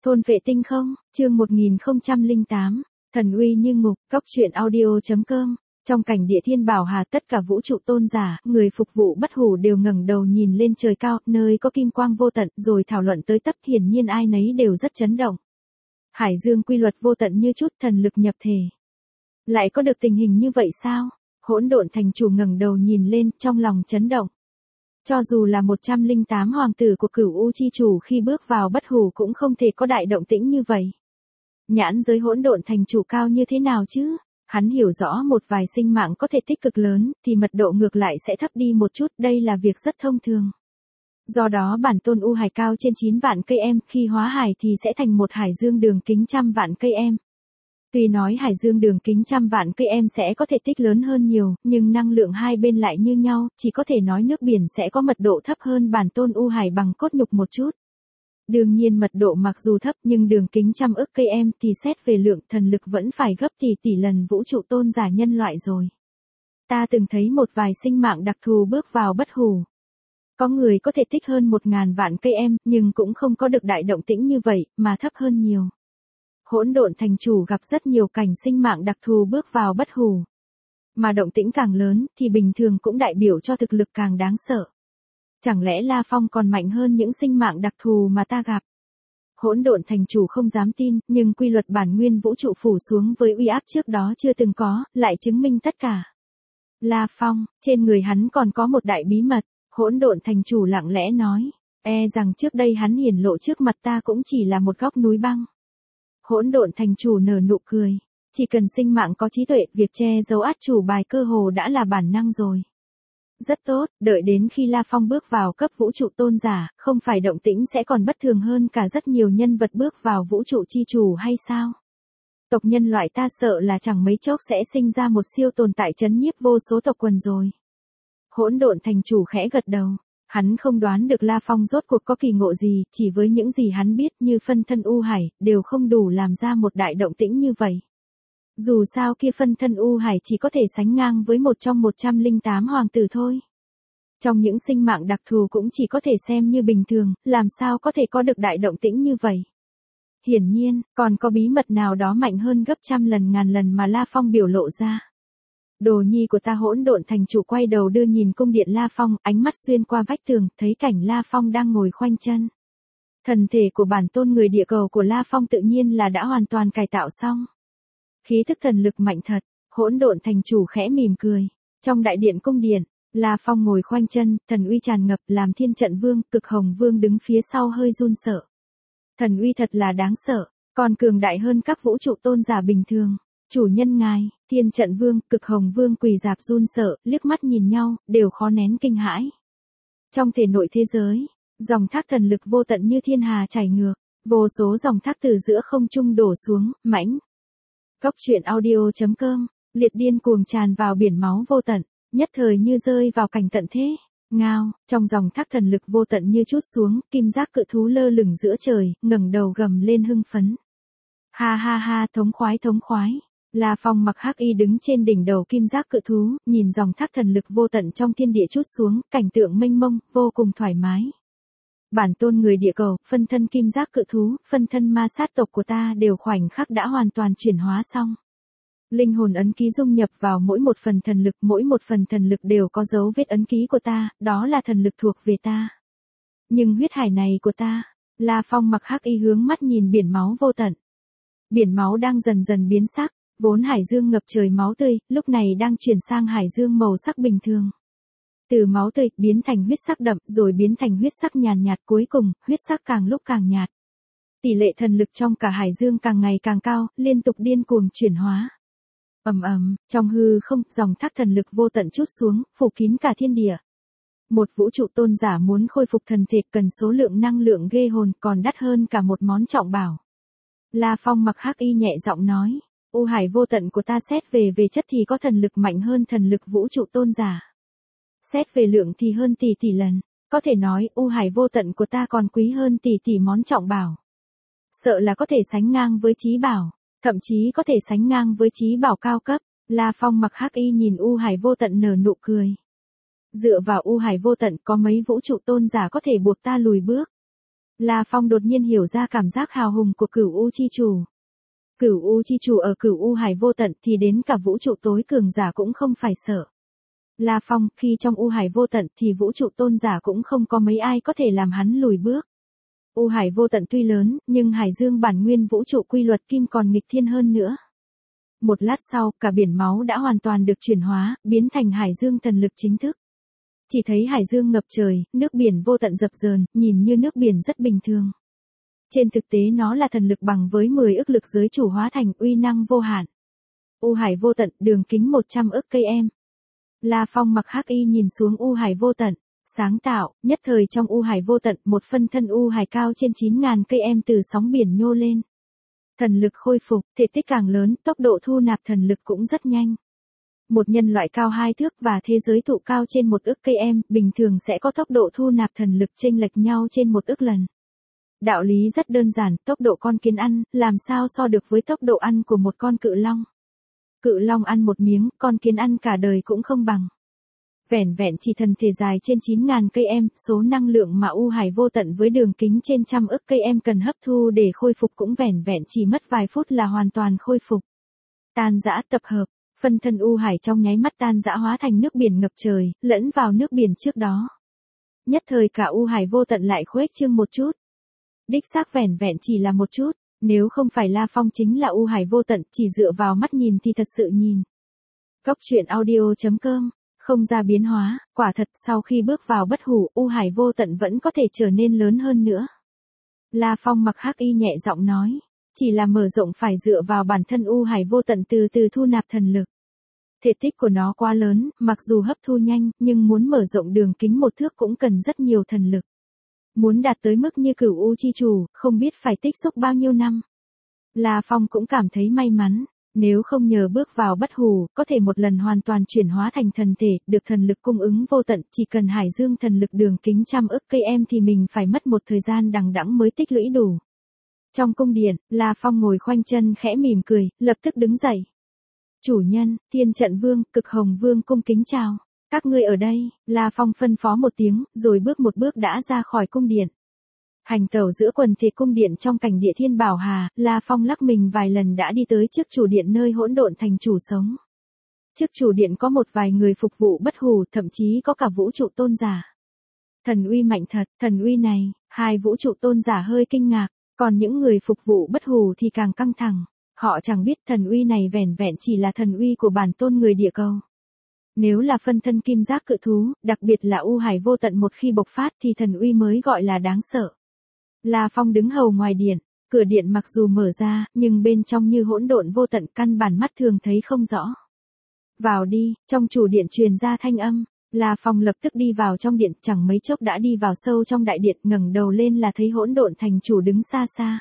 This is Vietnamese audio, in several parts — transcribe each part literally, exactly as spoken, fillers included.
Thôn vệ tinh không, chương một nghìn không trăm lẻ tám, thần uy như ngục, cóc truyện audio.com. Trong cảnh địa thiên bảo hà tất cả vũ trụ tôn giả, người phục vụ bất hủ đều ngẩng đầu nhìn lên trời cao, nơi có kim quang vô tận, rồi thảo luận tới tấp, hiển nhiên ai nấy đều rất chấn động. Hải dương quy luật vô tận như chút thần lực nhập thể. Lại có được tình hình như vậy sao? Hỗn độn thành chủ ngẩng đầu nhìn lên, trong lòng chấn động. Cho dù là một trăm lẻ tám hoàng tử của Cửu U chi chủ khi bước vào bất hủ cũng không thể có đại động tĩnh như vậy. Nhãn giới hỗn độn thành chủ cao như thế nào chứ? Hắn hiểu rõ một vài sinh mạng có thể tích cực lớn, thì mật độ ngược lại sẽ thấp đi một chút, đây là việc rất thông thường. Do đó bản tôn U hải cao trên chín vạn cây em, khi hóa hải thì sẽ thành một hải dương đường kính trăm vạn cây em. Tuy nói hải dương đường kính trăm vạn cây em sẽ có thể tích lớn hơn nhiều, nhưng năng lượng hai bên lại như nhau, chỉ có thể nói nước biển sẽ có mật độ thấp hơn bản tôn U hải bằng cốt nhục một chút. Đương nhiên mật độ mặc dù thấp nhưng đường kính trăm ức cây em thì xét về lượng thần lực vẫn phải gấp tỷ tỷ lần vũ trụ tôn giả nhân loại rồi. Ta từng thấy một vài sinh mạng đặc thù bước vào bất hủ. Có người có thể tích hơn một ngàn vạn cây em, nhưng cũng không có được đại động tĩnh như vậy, mà thấp hơn nhiều. Hỗn độn thành chủ gặp rất nhiều cảnh sinh mạng đặc thù bước vào bất hủ. Mà động tĩnh càng lớn thì bình thường cũng đại biểu cho thực lực càng đáng sợ. Chẳng lẽ La Phong còn mạnh hơn những sinh mạng đặc thù mà ta gặp? Hỗn độn thành chủ không dám tin, nhưng quy luật bản nguyên vũ trụ phủ xuống với uy áp trước đó chưa từng có, lại chứng minh tất cả. La Phong, trên người hắn còn có một đại bí mật, hỗn độn thành chủ lặng lẽ nói, e rằng trước đây hắn hiển lộ trước mặt ta cũng chỉ là một góc núi băng. Hỗn độn thành chủ nở nụ cười, chỉ cần sinh mạng có trí tuệ, việc che giấu át chủ bài cơ hồ đã là bản năng rồi. Rất tốt, đợi đến khi La Phong bước vào cấp vũ trụ tôn giả, không phải động tĩnh sẽ còn bất thường hơn cả rất nhiều nhân vật bước vào vũ trụ chi chủ hay sao? Tộc nhân loại ta sợ là chẳng mấy chốc sẽ sinh ra một siêu tồn tại chấn nhiếp vô số tộc quần rồi. Hỗn độn thành chủ khẽ gật đầu, hắn không đoán được La Phong rốt cuộc có kỳ ngộ gì, chỉ với những gì hắn biết như phân thân U hải, đều không đủ làm ra một đại động tĩnh như vậy. Dù sao kia phân thân U hải chỉ có thể sánh ngang với một trong một trăm lẻ tám hoàng tử thôi. Trong những sinh mạng đặc thù cũng chỉ có thể xem như bình thường, làm sao có thể có được đại động tĩnh như vậy. Hiển nhiên, còn có bí mật nào đó mạnh hơn gấp trăm lần ngàn lần mà La Phong biểu lộ ra. Đồ nhi của ta hỗn độn thành chủ quay đầu đưa nhìn cung điện La Phong, ánh mắt xuyên qua vách tường, thấy cảnh La Phong đang ngồi khoanh chân. Thần thể của bản tôn người địa cầu của La Phong tự nhiên là đã hoàn toàn cải tạo xong. Khí thức thần lực mạnh thật, hỗn độn thành chủ khẽ mỉm cười. Trong đại điện cung điện, La Phong ngồi khoanh chân, thần uy tràn ngập, làm thiên trận vương, cực hồng vương đứng phía sau hơi run sợ. Thần uy thật là đáng sợ, còn cường đại hơn các vũ trụ tôn giả bình thường. Chủ nhân ngài, thiên trận vương, cực hồng vương quỳ dạp run sợ, liếc mắt nhìn nhau, đều khó nén kinh hãi. Trong thể nội thế giới, dòng thác thần lực vô tận như thiên hà chảy ngược, vô số dòng thác từ giữa không trung đổ xuống, mãnh. Cóc truyện audio.com, liệt điên cuồng tràn vào biển máu vô tận, nhất thời như rơi vào cảnh tận thế. Ngao, trong dòng thác thần lực vô tận như trút xuống, kim giác cự thú lơ lửng giữa trời, ngẩng đầu gầm lên hưng phấn. Ha ha ha, thống khoái thống khoái. La Phong mặc hắc y đứng trên đỉnh đầu kim giác cự thú, nhìn dòng thác thần lực vô tận trong thiên địa trút xuống, cảnh tượng mênh mông, vô cùng thoải mái. Bản tôn người địa cầu, phân thân kim giác cự thú, phân thân ma sát tộc của ta đều khoảnh khắc đã hoàn toàn chuyển hóa xong. Linh hồn ấn ký dung nhập vào mỗi một phần thần lực, mỗi một phần thần lực đều có dấu vết ấn ký của ta, đó là thần lực thuộc về ta. Nhưng huyết hải này của ta, La Phong mặc hắc y hướng mắt nhìn biển máu vô tận. Biển máu đang dần dần biến sắc, vốn hải dương ngập trời máu tươi, lúc này đang chuyển sang hải dương màu sắc bình thường. Từ máu tươi, biến thành huyết sắc đậm, rồi biến thành huyết sắc nhàn nhạt, cuối cùng, huyết sắc càng lúc càng nhạt. Tỷ lệ thần lực trong cả hải dương càng ngày càng cao, liên tục điên cuồng chuyển hóa. Ầm ầm, trong hư không, dòng thác thần lực vô tận trút xuống, phủ kín cả thiên địa. Một vũ trụ tôn giả muốn khôi phục thần thể cần số lượng năng lượng ghê hồn, còn đắt hơn cả một món trọng bảo. La Phong mặc hắc y nhẹ giọng nói, U hải vô tận của ta xét về về chất thì có thần lực mạnh hơn thần lực vũ trụ tôn giả. Xét về lượng thì hơn tỷ tỷ lần, có thể nói U hải vô tận của ta còn quý hơn tỷ tỷ món trọng bảo. Sợ là có thể sánh ngang với chí bảo, thậm chí có thể sánh ngang với chí bảo cao cấp. La Phong mặc hắc y nhìn U hải vô tận nở nụ cười. Dựa vào U hải vô tận có mấy vũ trụ tôn giả có thể buộc ta lùi bước. La Phong đột nhiên hiểu ra cảm giác hào hùng của Cửu U chi chủ. Cửu U chi chủ ở Cửu U Hải vô tận thì đến cả vũ trụ tối cường giả cũng không phải sợ. La Phong, khi trong U Hải vô tận thì vũ trụ tôn giả cũng không có mấy ai có thể làm hắn lùi bước. U Hải vô tận tuy lớn, nhưng Hải Dương bản nguyên vũ trụ quy luật kim còn nghịch thiên hơn nữa. Một lát sau, cả biển máu đã hoàn toàn được chuyển hóa, biến thành Hải Dương thần lực chính thức. Chỉ thấy Hải Dương ngập trời, nước biển vô tận dập dờn, nhìn như nước biển rất bình thường. Trên thực tế nó là thần lực bằng với mười ức lực giới chủ hóa thành, uy năng vô hạn. U Hải vô tận, đường kính một trăm ức cây em. La Phong mặc hắc y nhìn xuống U Hải vô tận, sáng tạo, nhất thời trong U Hải vô tận, một phân thân U Hải cao trên chín nghìn cây em từ sóng biển nhô lên. Thần lực khôi phục, thể tích càng lớn, tốc độ thu nạp thần lực cũng rất nhanh. Một nhân loại cao hai thước và thế giới tụ cao trên một ức cây em, bình thường sẽ có tốc độ thu nạp thần lực chênh lệch nhau trên một ức lần. Đạo lý rất đơn giản, tốc độ con kiến ăn, làm sao so được với tốc độ ăn của một con cự long. Cự long ăn một miếng, con kiến ăn cả đời cũng không bằng. Vẻn vẹn chỉ thần thể dài trên chín nghìn cây em, số năng lượng mà U Hải vô tận với đường kính trên trăm ức cây em cần hấp thu để khôi phục cũng vẻn vẹn chỉ mất vài phút là hoàn toàn khôi phục. Tan rã tập hợp, phân thân U Hải trong nháy mắt tan rã hóa thành nước biển ngập trời, lẫn vào nước biển trước đó. Nhất thời cả U Hải vô tận lại khuếch trương một chút. Đích xác vẻn vẹn chỉ là một chút, nếu không phải La Phong chính là U Hải vô tận, chỉ dựa vào mắt nhìn thì thật sự nhìn. Cốc truyện audio chấm com, không ra biến hóa, quả thật sau khi bước vào bất hủ, U Hải vô tận vẫn có thể trở nên lớn hơn nữa. La Phong mặc hắc y nhẹ giọng nói, chỉ là mở rộng phải dựa vào bản thân U Hải vô tận từ từ thu nạp thần lực. Thể tích của nó quá lớn, mặc dù hấp thu nhanh, nhưng muốn mở rộng đường kính một thước cũng cần rất nhiều thần lực. Muốn đạt tới mức như Cửu U chi chủ, không biết phải tích xúc bao nhiêu năm. La Phong cũng cảm thấy may mắn, nếu không nhờ bước vào bất hủ, có thể một lần hoàn toàn chuyển hóa thành thần thể, được thần lực cung ứng vô tận, chỉ cần Hải Dương thần lực đường kính trăm ức cây em thì mình phải mất một thời gian đằng đẵng mới tích lũy đủ. Trong cung điện, La Phong ngồi khoanh chân khẽ mỉm cười, lập tức đứng dậy. Chủ nhân, Thiên Trận Vương, Cực Hồng Vương cung kính chào. Các ngươi ở đây, La Phong phân phó một tiếng, rồi bước một bước đã ra khỏi cung điện. Hành tẩu giữa quần thể cung điện trong cảnh địa thiên bảo hà, La Phong lắc mình vài lần đã đi tới trước chủ điện nơi hỗn độn thành chủ sống. Trước chủ điện có một vài người phục vụ bất hủ, thậm chí có cả vũ trụ tôn giả. Thần uy mạnh thật, thần uy này, hai vũ trụ tôn giả hơi kinh ngạc, còn những người phục vụ bất hủ thì càng căng thẳng. Họ chẳng biết thần uy này vẻn vẹn chỉ là thần uy của bản tôn người địa cầu. Nếu là phân thân kim giác cự thú, đặc biệt là U Hải vô tận một khi bộc phát thì thần uy mới gọi là đáng sợ. La Phong đứng hầu ngoài điện, cửa điện mặc dù mở ra, nhưng bên trong như hỗn độn vô tận căn bản mắt thường thấy không rõ. Vào đi, trong chủ điện truyền ra thanh âm, La Phong lập tức đi vào trong điện, chẳng mấy chốc đã đi vào sâu trong đại điện, ngẩng đầu lên là thấy hỗn độn thành chủ đứng xa xa.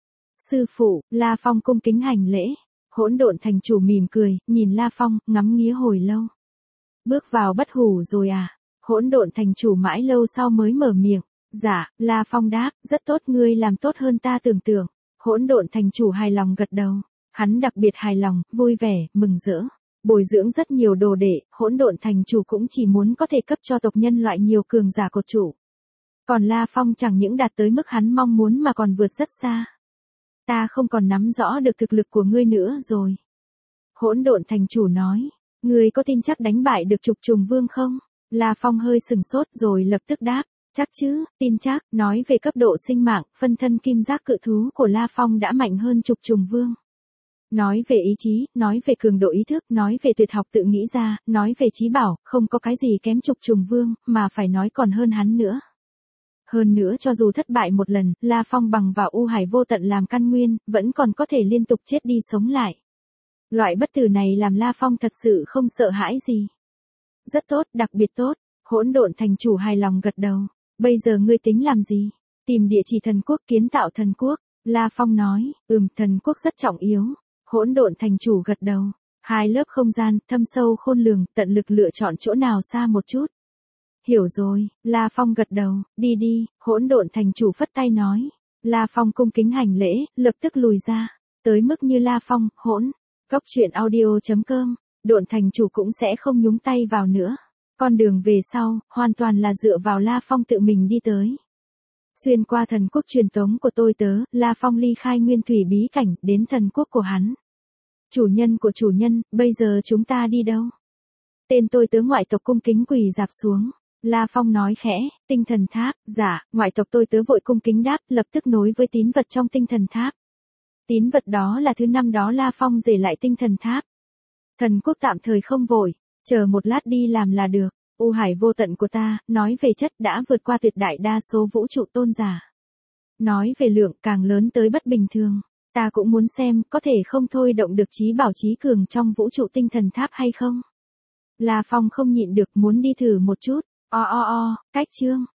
Sư phụ, La Phong cung kính hành lễ, hỗn độn thành chủ mỉm cười, nhìn La Phong, ngắm nghía hồi lâu. Bước vào bất hủ rồi à? Hỗn độn thành chủ mãi lâu sau mới mở miệng. Dạ, La Phong đáp, rất tốt, ngươi làm tốt hơn ta tưởng tượng. Hỗn độn thành chủ hài lòng gật đầu. Hắn đặc biệt hài lòng, vui vẻ, mừng rỡ. Bồi dưỡng rất nhiều đồ đệ, hỗn độn thành chủ cũng chỉ muốn có thể cấp cho tộc nhân loại nhiều cường giả cột trụ. Còn La Phong chẳng những đạt tới mức hắn mong muốn mà còn vượt rất xa. Ta không còn nắm rõ được thực lực của ngươi nữa rồi. Hỗn độn thành chủ nói, ngươi có tin chắc đánh bại được Trục Trùng Vương không? La Phong hơi sừng sốt rồi lập tức đáp, chắc chứ, tin chắc. Nói về cấp độ sinh mạng, phân thân kim giác cự thú của La Phong đã mạnh hơn Trục Trùng Vương. Nói về ý chí, nói về cường độ ý thức, nói về tuyệt học tự nghĩ ra, nói về trí bảo, không có cái gì kém Trục Trùng Vương, mà phải nói còn hơn hắn nữa. Hơn nữa cho dù thất bại một lần, La Phong bằng vào U Hải vô tận làm căn nguyên, vẫn còn có thể liên tục chết đi sống lại. Loại bất tử này làm La Phong thật sự không sợ hãi gì. Rất tốt, đặc biệt tốt. Hỗn độn thành chủ hài lòng gật đầu. Bây giờ ngươi tính làm gì? Tìm địa chỉ thần quốc, kiến tạo thần quốc. La Phong nói, ừm, thần quốc rất trọng yếu. Hỗn độn thành chủ gật đầu. Hai lớp không gian, thâm sâu khôn lường, tận lực lựa chọn chỗ nào xa một chút. Hiểu rồi, La Phong gật đầu, đi đi, hỗn độn thành chủ phất tay nói. La Phong cung kính hành lễ, lập tức lùi ra. Tới mức như La Phong, hỗn. Cốc truyện audio chấm com, độn thành chủ cũng sẽ không nhúng tay vào nữa. Con đường về sau, hoàn toàn là dựa vào La Phong tự mình đi tới. Xuyên qua thần quốc truyền tống của tôi tớ, La Phong ly khai nguyên thủy bí cảnh, đến thần quốc của hắn. Chủ nhân của chủ nhân, bây giờ chúng ta đi đâu? Tên tôi tớ ngoại tộc cung kính quỳ dạp xuống. La Phong nói khẽ, tinh thần tháp, dạ, ngoại tộc tôi tớ vội cung kính đáp, lập tức nối với tín vật trong tinh thần tháp. Tín vật đó là thứ năm đó La Phong rể lại tinh thần tháp. Thần quốc tạm thời không vội, chờ một lát đi làm là được. U hải vô tận của ta, nói về chất đã vượt qua tuyệt đại đa số vũ trụ tôn giả. Nói về lượng càng lớn tới bất bình thường. Ta cũng muốn xem có thể không thôi động được trí bảo trí cường trong vũ trụ tinh thần tháp hay không. La Phong không nhịn được muốn đi thử một chút. O o o, cách chương.